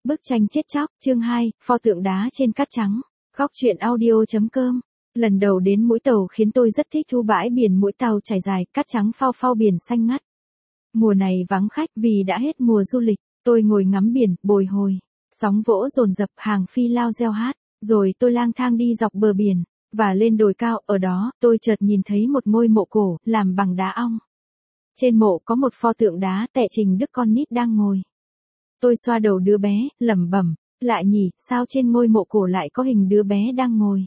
Bức tranh chết chóc, chương 2, pho tượng đá trên cát trắng. Góc truyện audio.com. Lần đầu đến Mũi Tàu khiến tôi rất thích thu bãi biển Mũi Tàu trải dài, cát trắng phao phao biển xanh ngắt. Mùa này vắng khách vì đã hết mùa du lịch, tôi ngồi ngắm biển, bồi hồi. Sóng vỗ dồn dập, hàng phi lao reo hát, rồi tôi lang thang đi dọc bờ biển, và lên đồi cao, ở đó, tôi chợt nhìn thấy một ngôi mộ cổ, làm bằng đá ong. Trên mộ có một pho tượng đá Tệ Trình Đức con nít đang ngồi. Tôi xoa đầu đứa bé, lẩm bẩm, lạ nhỉ, sao trên ngôi mộ cổ lại có hình đứa bé đang ngồi?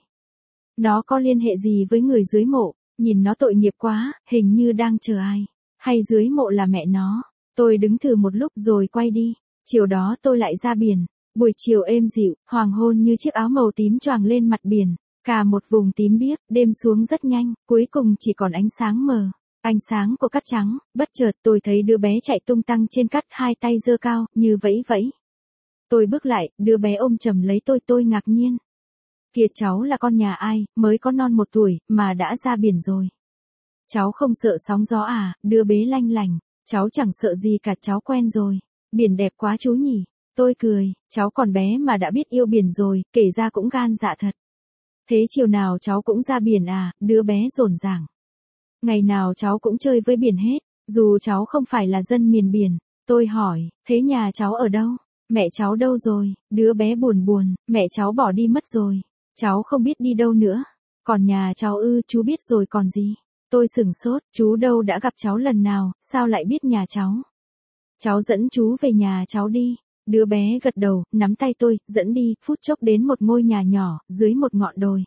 Nó có liên hệ gì với người dưới mộ? Nhìn nó tội nghiệp quá, hình như đang chờ ai. Hay dưới mộ là mẹ nó? Tôi đứng thử một lúc rồi quay đi. Chiều đó tôi lại ra biển. Buổi chiều êm dịu, hoàng hôn như chiếc áo màu tím choàng lên mặt biển. Cả một vùng tím biếc, đêm xuống rất nhanh, cuối cùng chỉ còn ánh sáng mờ. Ánh sáng của cát trắng, bất chợt tôi thấy đứa bé chạy tung tăng trên cát, hai tay giơ cao, như vẫy vẫy. Tôi bước lại, đứa bé ôm chầm lấy tôi ngạc nhiên. Kìa, cháu là con nhà ai, mới có non 1 tuổi, mà đã ra biển rồi. Cháu không sợ sóng gió à? Đứa bé lanh lành, cháu chẳng sợ gì cả, cháu quen rồi. Biển đẹp quá chú nhỉ. Tôi cười, cháu còn bé mà đã biết yêu biển rồi, kể ra cũng gan dạ thật. Thế chiều nào cháu cũng ra biển à? Đứa bé rồn ràng. Ngày nào cháu cũng chơi với biển hết, dù cháu không phải là dân miền biển. Tôi hỏi, thế nhà cháu ở đâu? Mẹ cháu đâu rồi? Đứa bé buồn buồn, mẹ cháu bỏ đi mất rồi. Cháu không biết đi đâu nữa. Còn nhà cháu ư? Chú biết rồi còn gì. Tôi sửng sốt, chú đâu đã gặp cháu lần nào, sao lại biết nhà cháu? Cháu dẫn chú về nhà cháu đi. Đứa bé gật đầu, nắm tay tôi, dẫn đi, phút chốc đến một ngôi nhà nhỏ, dưới một ngọn đồi.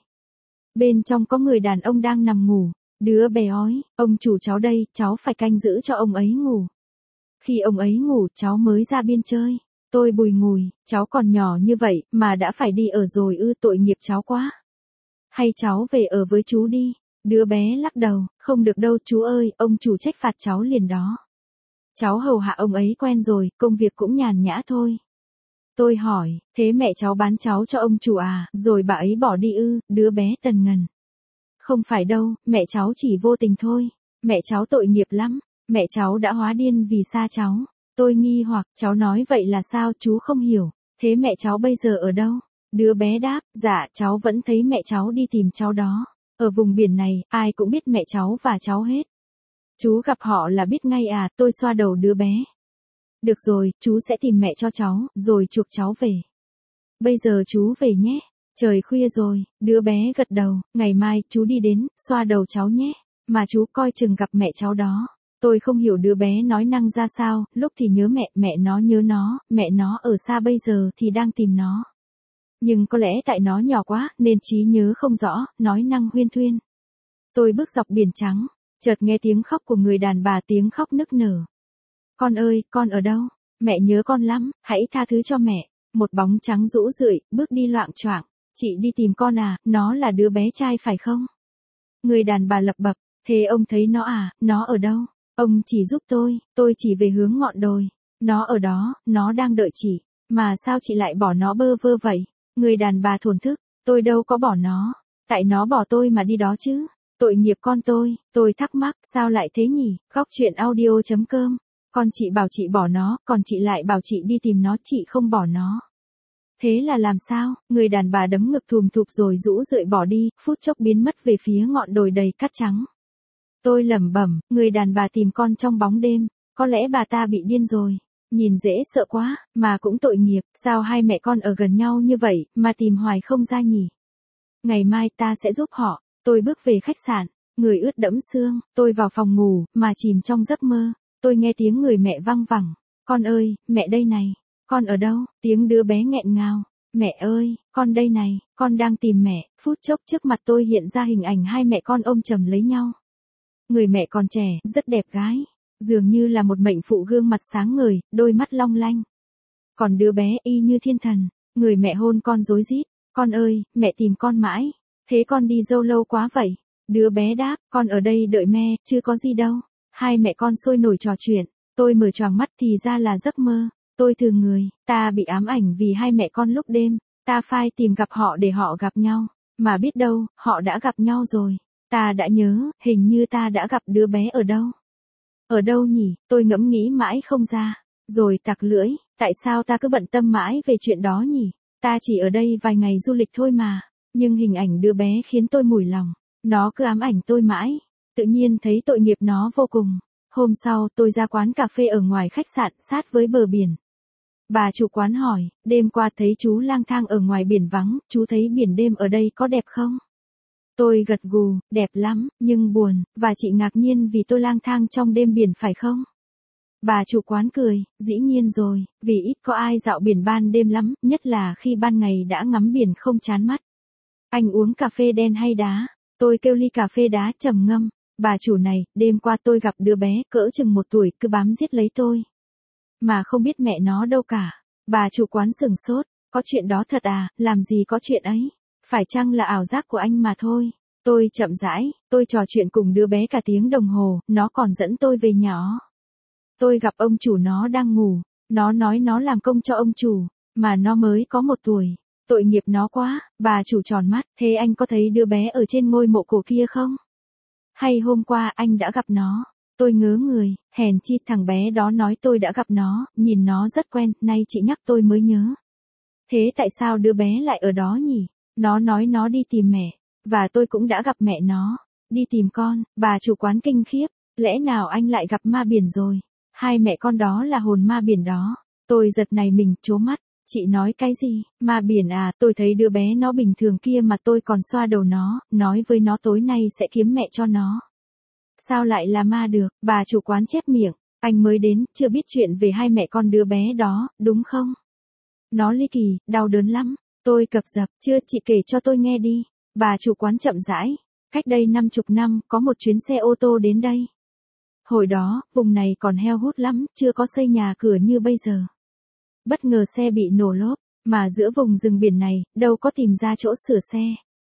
Bên trong có người đàn ông đang nằm ngủ. Đứa bé ói, ông chủ cháu đây, cháu phải canh giữ cho ông ấy ngủ. Khi ông ấy ngủ, cháu mới ra biên chơi. Tôi bùi ngùi, cháu còn nhỏ như vậy, mà đã phải đi ở rồi ư? Tội nghiệp cháu quá. Hay cháu về ở với chú đi. Đứa bé lắc đầu, không được đâu chú ơi, ông chủ trách phạt cháu liền đó. Cháu hầu hạ ông ấy quen rồi, công việc cũng nhàn nhã thôi. Tôi hỏi, thế mẹ cháu bán cháu cho ông chủ à, rồi bà ấy bỏ đi ư? Đứa bé tần ngần. Không phải đâu, mẹ cháu chỉ vô tình thôi. Mẹ cháu tội nghiệp lắm. Mẹ cháu đã hóa điên vì xa cháu. Tôi nghi hoặc, cháu nói vậy là sao? Chú không hiểu. Thế mẹ cháu bây giờ ở đâu? Đứa bé đáp, dạ, cháu vẫn thấy mẹ cháu đi tìm cháu đó. Ở vùng biển này, ai cũng biết mẹ cháu và cháu hết. Chú gặp họ là biết ngay à? Tôi xoa đầu đứa bé. Được rồi, chú sẽ tìm mẹ cho cháu, rồi chuộc cháu về. Bây giờ chú về nhé. Trời khuya rồi, đứa bé gật đầu, ngày mai chú đi đến, xoa đầu cháu nhé. Mà chú coi chừng gặp mẹ cháu đó. Tôi không hiểu đứa bé nói năng ra sao, lúc thì nhớ mẹ, mẹ nó nhớ nó, mẹ nó ở xa bây giờ thì đang tìm nó. Nhưng có lẽ tại nó nhỏ quá, nên trí nhớ không rõ, nói năng huyên thuyên. Tôi bước dọc biển trắng, chợt nghe tiếng khóc của người đàn bà, tiếng khóc nức nở. Con ơi, con ở đâu? Mẹ nhớ con lắm, hãy tha thứ cho mẹ. Một bóng trắng rũ rượi, bước đi loạng choạng. Chị đi tìm con à, nó là đứa bé trai phải không? Người đàn bà lẩm bẩm, thế ông thấy nó à, nó ở đâu? Ông chỉ giúp tôi chỉ về hướng ngọn đồi. Nó ở đó, nó đang đợi chị. Mà sao chị lại bỏ nó bơ vơ vậy? Người đàn bà thổn thức, tôi đâu có bỏ nó. Tại nó bỏ tôi mà đi đó chứ. Tội nghiệp con tôi thắc mắc, sao lại thế nhỉ? Góc truyện audio.com. Con chị bảo chị bỏ nó, còn chị lại bảo chị đi tìm nó, chị không bỏ nó. Thế là làm sao? Người đàn bà đấm ngực thùm thụp rồi rũ rượi bỏ đi, phút chốc biến mất về phía ngọn đồi đầy cát trắng. Tôi lẩm bẩm, người đàn bà tìm con trong bóng đêm, có lẽ bà ta bị điên rồi. Nhìn dễ sợ quá, mà cũng tội nghiệp, sao hai mẹ con ở gần nhau như vậy, mà tìm hoài không ra nhỉ? Ngày mai ta sẽ giúp họ. Tôi bước về khách sạn, người ướt đẫm sương, tôi vào phòng ngủ, mà chìm trong giấc mơ. Tôi nghe tiếng người mẹ văng vẳng. Con ơi, mẹ đây này. Con ở đâu? Tiếng đứa bé nghẹn ngào. Mẹ ơi, con đây này, con đang tìm mẹ. Phút chốc trước mặt tôi hiện ra hình ảnh hai mẹ con ôm chầm lấy nhau. Người mẹ còn trẻ, rất đẹp gái. Dường như là một mệnh phụ, gương mặt sáng ngời, đôi mắt long lanh. Còn đứa bé y như thiên thần. Người mẹ hôn con rối rít. Con ơi, mẹ tìm con mãi. Thế con đi đâu lâu quá vậy? Đứa bé đáp, con ở đây đợi mẹ, chứ có gì đâu. Hai mẹ con sôi nổi trò chuyện. Tôi mở choàng mắt thì ra là giấc mơ. Tôi thừ người, ta bị ám ảnh vì hai mẹ con lúc đêm. Ta phai tìm gặp họ để họ gặp nhau. Mà biết đâu, họ đã gặp nhau rồi. Ta đã nhớ, hình như ta đã gặp đứa bé ở đâu. Ở đâu nhỉ? Tôi ngẫm nghĩ mãi không ra. Rồi tặc lưỡi, tại sao ta cứ bận tâm mãi về chuyện đó nhỉ? Ta chỉ ở đây vài ngày du lịch thôi mà. Nhưng hình ảnh đứa bé khiến tôi mủi lòng. Nó cứ ám ảnh tôi mãi. Tự nhiên thấy tội nghiệp nó vô cùng. Hôm sau tôi ra quán cà phê ở ngoài khách sạn sát với bờ biển. Bà chủ quán hỏi, đêm qua thấy chú lang thang ở ngoài biển vắng, chú thấy biển đêm ở đây có đẹp không? Tôi gật gù, đẹp lắm, nhưng buồn, và chị ngạc nhiên vì tôi lang thang trong đêm biển phải không? Bà chủ quán cười, dĩ nhiên rồi, vì ít có ai dạo biển ban đêm lắm, nhất là khi ban ngày đã ngắm biển không chán mắt. Anh uống cà phê đen hay đá? Tôi kêu ly cà phê đá trầm ngâm. Bà chủ này, đêm qua tôi gặp đứa bé cỡ chừng 1 tuổi cứ bám giết lấy tôi. Mà không biết mẹ nó đâu cả. Bà chủ quán sửng sốt, có chuyện đó thật à, làm gì có chuyện ấy. Phải chăng là ảo giác của anh mà thôi. Tôi chậm rãi, tôi trò chuyện cùng đứa bé cả tiếng đồng hồ, nó còn dẫn tôi về nhỏ. Tôi gặp ông chủ nó đang ngủ, nó nói nó làm công cho ông chủ, mà nó mới có 1 tuổi. Tội nghiệp nó quá, bà chủ tròn mắt, thế anh có thấy đứa bé ở trên ngôi mộ cổ kia không? Hay hôm qua anh đã gặp nó? Tôi ngớ người, hèn chi thằng bé đó nói tôi đã gặp nó, nhìn nó rất quen, nay chị nhắc tôi mới nhớ. Thế tại sao đứa bé lại ở đó nhỉ? Nó nói nó đi tìm mẹ, và tôi cũng đã gặp mẹ nó. Đi tìm con, bà chủ quán kinh khiếp, lẽ nào anh lại gặp ma biển rồi? Hai mẹ con đó là hồn ma biển đó. Tôi giật nảy mình, trố mắt. Chị nói cái gì? Ma biển à? Tôi thấy đứa bé nó bình thường kia mà tôi còn xoa đầu nó, nói với nó tối nay sẽ kiếm mẹ cho nó. Sao lại là ma được? Bà chủ quán chép miệng. Anh mới đến, chưa biết chuyện về hai mẹ con đứa bé đó, đúng không? Nó ly kỳ, đau đớn lắm. Tôi cập dập, chưa, chị kể cho tôi nghe đi. Bà chủ quán chậm rãi. Cách đây 50 năm, có một chuyến xe ô tô đến đây. Hồi đó, vùng này còn heo hút lắm, chưa có xây nhà cửa như bây giờ. Bất ngờ xe bị nổ lốp, mà giữa vùng rừng biển này, đâu có tìm ra chỗ sửa xe.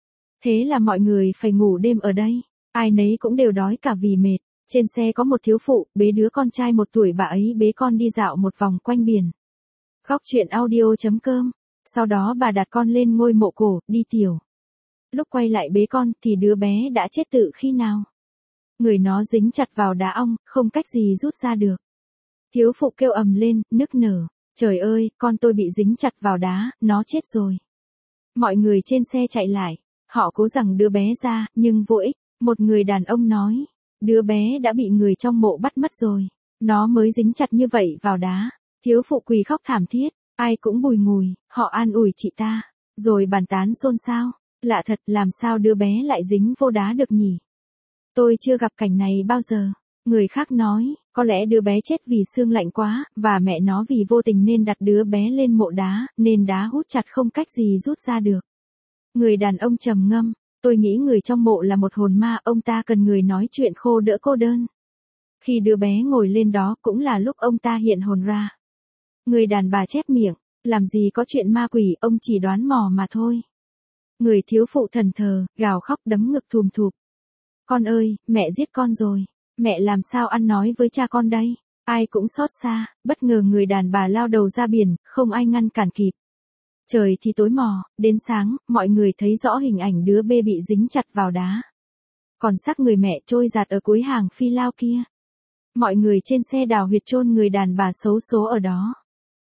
Thế là mọi người phải ngủ đêm ở đây. Ai nấy cũng đều đói cả vì mệt. Trên xe có một thiếu phụ, bế đứa con trai 1 tuổi, bà ấy bế con đi dạo một vòng quanh biển. Góc truyện audio.com. Sau đó bà đặt con lên ngôi mộ cổ, đi tiểu. Lúc quay lại bế con thì đứa bé đã chết tự khi nào? Người nó dính chặt vào đá ong, không cách gì rút ra được. Thiếu phụ kêu ầm lên, nức nở. Trời ơi, con tôi bị dính chặt vào đá, nó chết rồi. Mọi người trên xe chạy lại. Họ cố giằng đứa bé ra, nhưng vô ích. Một người đàn ông nói, đứa bé đã bị người trong mộ bắt mất rồi. Nó mới dính chặt như vậy vào đá. Thiếu phụ quỳ khóc thảm thiết. Ai cũng bùi ngùi, họ an ủi chị ta. Rồi bàn tán xôn xao. Lạ thật, làm sao đứa bé lại dính vô đá được nhỉ? Tôi chưa gặp cảnh này bao giờ. Người khác nói, có lẽ đứa bé chết vì xương lạnh quá, và mẹ nó vì vô tình nên đặt đứa bé lên mộ đá, nên đá hút chặt không cách gì rút ra được. Người đàn ông trầm ngâm, tôi nghĩ người trong mộ là một hồn ma, ông ta cần người nói chuyện khô đỡ cô đơn. Khi đứa bé ngồi lên đó cũng là lúc ông ta hiện hồn ra. Người đàn bà chép miệng, làm gì có chuyện ma quỷ, ông chỉ đoán mò mà thôi. Người thiếu phụ thần thờ, gào khóc đấm ngực thùm thụp. Con ơi, mẹ giết con rồi. Mẹ làm sao ăn nói với cha con đây? Ai cũng xót xa, bất ngờ người đàn bà lao đầu ra biển, không ai ngăn cản kịp. Trời thì tối mò, đến sáng, mọi người thấy rõ hình ảnh đứa bé bị dính chặt vào đá. Còn xác người mẹ trôi giạt ở cuối hàng phi lao kia. Mọi người trên xe đào huyệt chôn người đàn bà xấu số ở đó.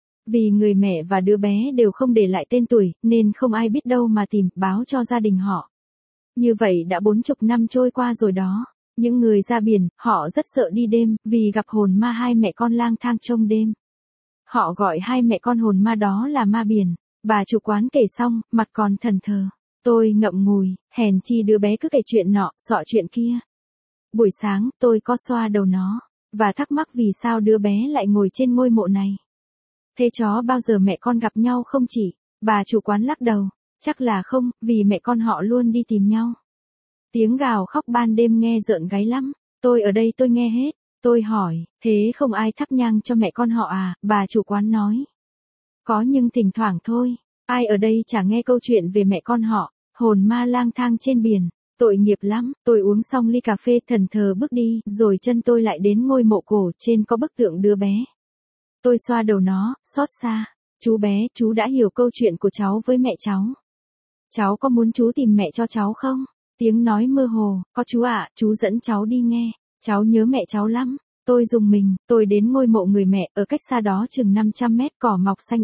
Vì người mẹ và đứa bé đều không để lại tên tuổi, nên không ai biết đâu mà tìm, báo cho gia đình họ. Như vậy đã 40 năm trôi qua rồi đó. Những người ra biển, họ rất sợ đi đêm, vì gặp hồn ma hai mẹ con lang thang trong đêm. Họ gọi hai mẹ con hồn ma đó là ma biển. Bà chủ quán kể xong, mặt còn thẫn thờ. Tôi ngậm ngùi, hèn chi đứa bé cứ kể chuyện nọ, xọ chuyện kia. Buổi sáng, tôi có xoa đầu nó, và thắc mắc vì sao đứa bé lại ngồi trên ngôi mộ này. Thế chó bao giờ mẹ con gặp nhau không chỉ? Bà chủ quán lắc đầu. Chắc là không, vì mẹ con họ luôn đi tìm nhau. Tiếng gào khóc ban đêm nghe rợn gáy lắm. Tôi ở đây tôi nghe hết. Tôi hỏi, thế không ai thắp nhang cho mẹ con họ à? Bà chủ quán nói. Có nhưng thỉnh thoảng thôi. Ai ở đây chả nghe câu chuyện về mẹ con họ, hồn ma lang thang trên biển. Tội nghiệp lắm. Tôi uống xong ly cà phê thẫn thờ bước đi, rồi chân tôi lại đến ngôi mộ cổ, trên có bức tượng đứa bé. Tôi xoa đầu nó, xót xa. Chú bé, chú đã hiểu câu chuyện của cháu với mẹ cháu. Cháu có muốn chú tìm mẹ cho cháu không? Tiếng nói mơ hồ, có chú ạ, chú dẫn cháu đi nghe. Cháu nhớ mẹ cháu lắm. Tôi rùng mình, tôi đến ngôi mộ người mẹ, ở cách xa đó chừng 500 mét cỏ mọc xanh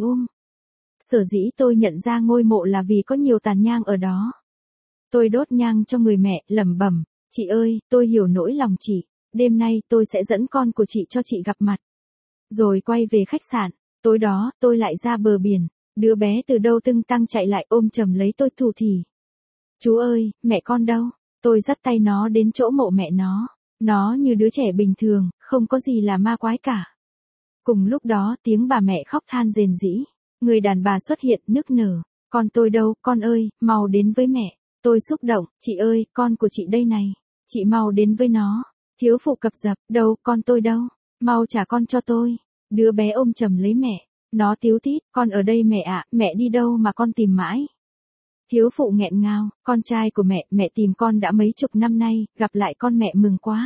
Sở dĩ tôi nhận ra ngôi mộ là vì có nhiều tàn nhang ở đó. Tôi đốt nhang cho người mẹ, lẩm bẩm, chị ơi, tôi hiểu nỗi lòng chị, đêm nay tôi sẽ dẫn con của chị cho chị gặp mặt. Rồi quay về khách sạn, tối đó tôi lại ra bờ biển, đứa bé từ đâu tưng tăng chạy lại ôm chầm lấy tôi thủ thỉ. Chú ơi, mẹ con đâu? Tôi dắt tay nó đến chỗ mộ mẹ nó như đứa trẻ bình thường, không có gì là ma quái cả. Cùng lúc đó tiếng bà mẹ khóc than rền rĩ, người đàn bà xuất hiện nức nở, con tôi đâu, con ơi, mau đến với mẹ. Tôi xúc động, chị ơi, con của chị đây này, chị mau đến với nó. Thiếu phụ cập dập, đâu, con tôi đâu, mau trả con cho tôi. Đứa bé ôm chầm lấy mẹ, nó tíu tít, con ở đây mẹ ạ, mẹ đi đâu mà con tìm mãi. Thiếu phụ nghẹn ngào, con trai của mẹ tìm con đã mấy chục năm nay, gặp lại con mẹ mừng quá.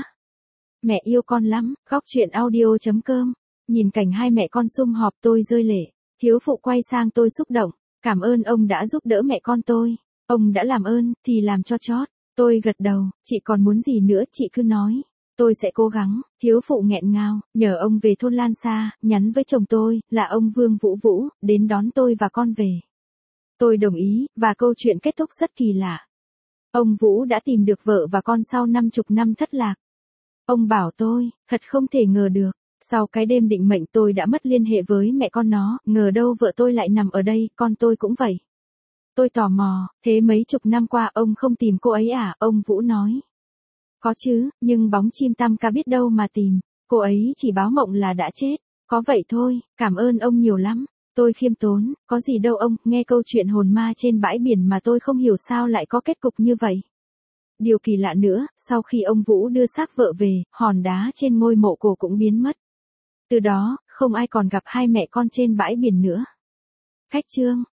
Mẹ yêu con lắm, khóc chuyện audio.com. Nhìn cảnh hai mẹ con sum họp tôi rơi lệ. Thiếu phụ quay sang tôi xúc động, cảm ơn ông đã giúp đỡ mẹ con tôi. Ông đã làm ơn, thì làm cho chót. Tôi gật đầu, chị còn muốn gì nữa chị cứ nói. Tôi sẽ cố gắng. Thiếu phụ nghẹn ngào, nhờ ông về thôn Lan Sa, nhắn với chồng tôi, là ông Vương Vũ Vũ, đến đón tôi và con về. Tôi đồng ý, và câu chuyện kết thúc rất kỳ lạ. Ông Vũ đã tìm được vợ và con sau 50 năm thất lạc. Ông bảo tôi, thật không thể ngờ được. Sau cái đêm định mệnh tôi đã mất liên hệ với mẹ con nó, ngờ đâu vợ tôi lại nằm ở đây, con tôi cũng vậy. Tôi tò mò, thế mấy chục năm qua ông không tìm cô ấy à, ông Vũ nói. Có chứ, nhưng bóng chim tăm ca biết đâu mà tìm, cô ấy chỉ báo mộng là đã chết. Có vậy thôi, cảm ơn ông nhiều lắm. Tôi khiêm tốn, có gì đâu ông, nghe câu chuyện hồn ma trên bãi biển mà tôi không hiểu sao lại có kết cục như vậy. Điều kỳ lạ nữa, sau khi ông Vũ đưa xác vợ về, hòn đá trên ngôi mộ cổ cũng biến mất. Từ đó, không ai còn gặp hai mẹ con trên bãi biển nữa. Khách chương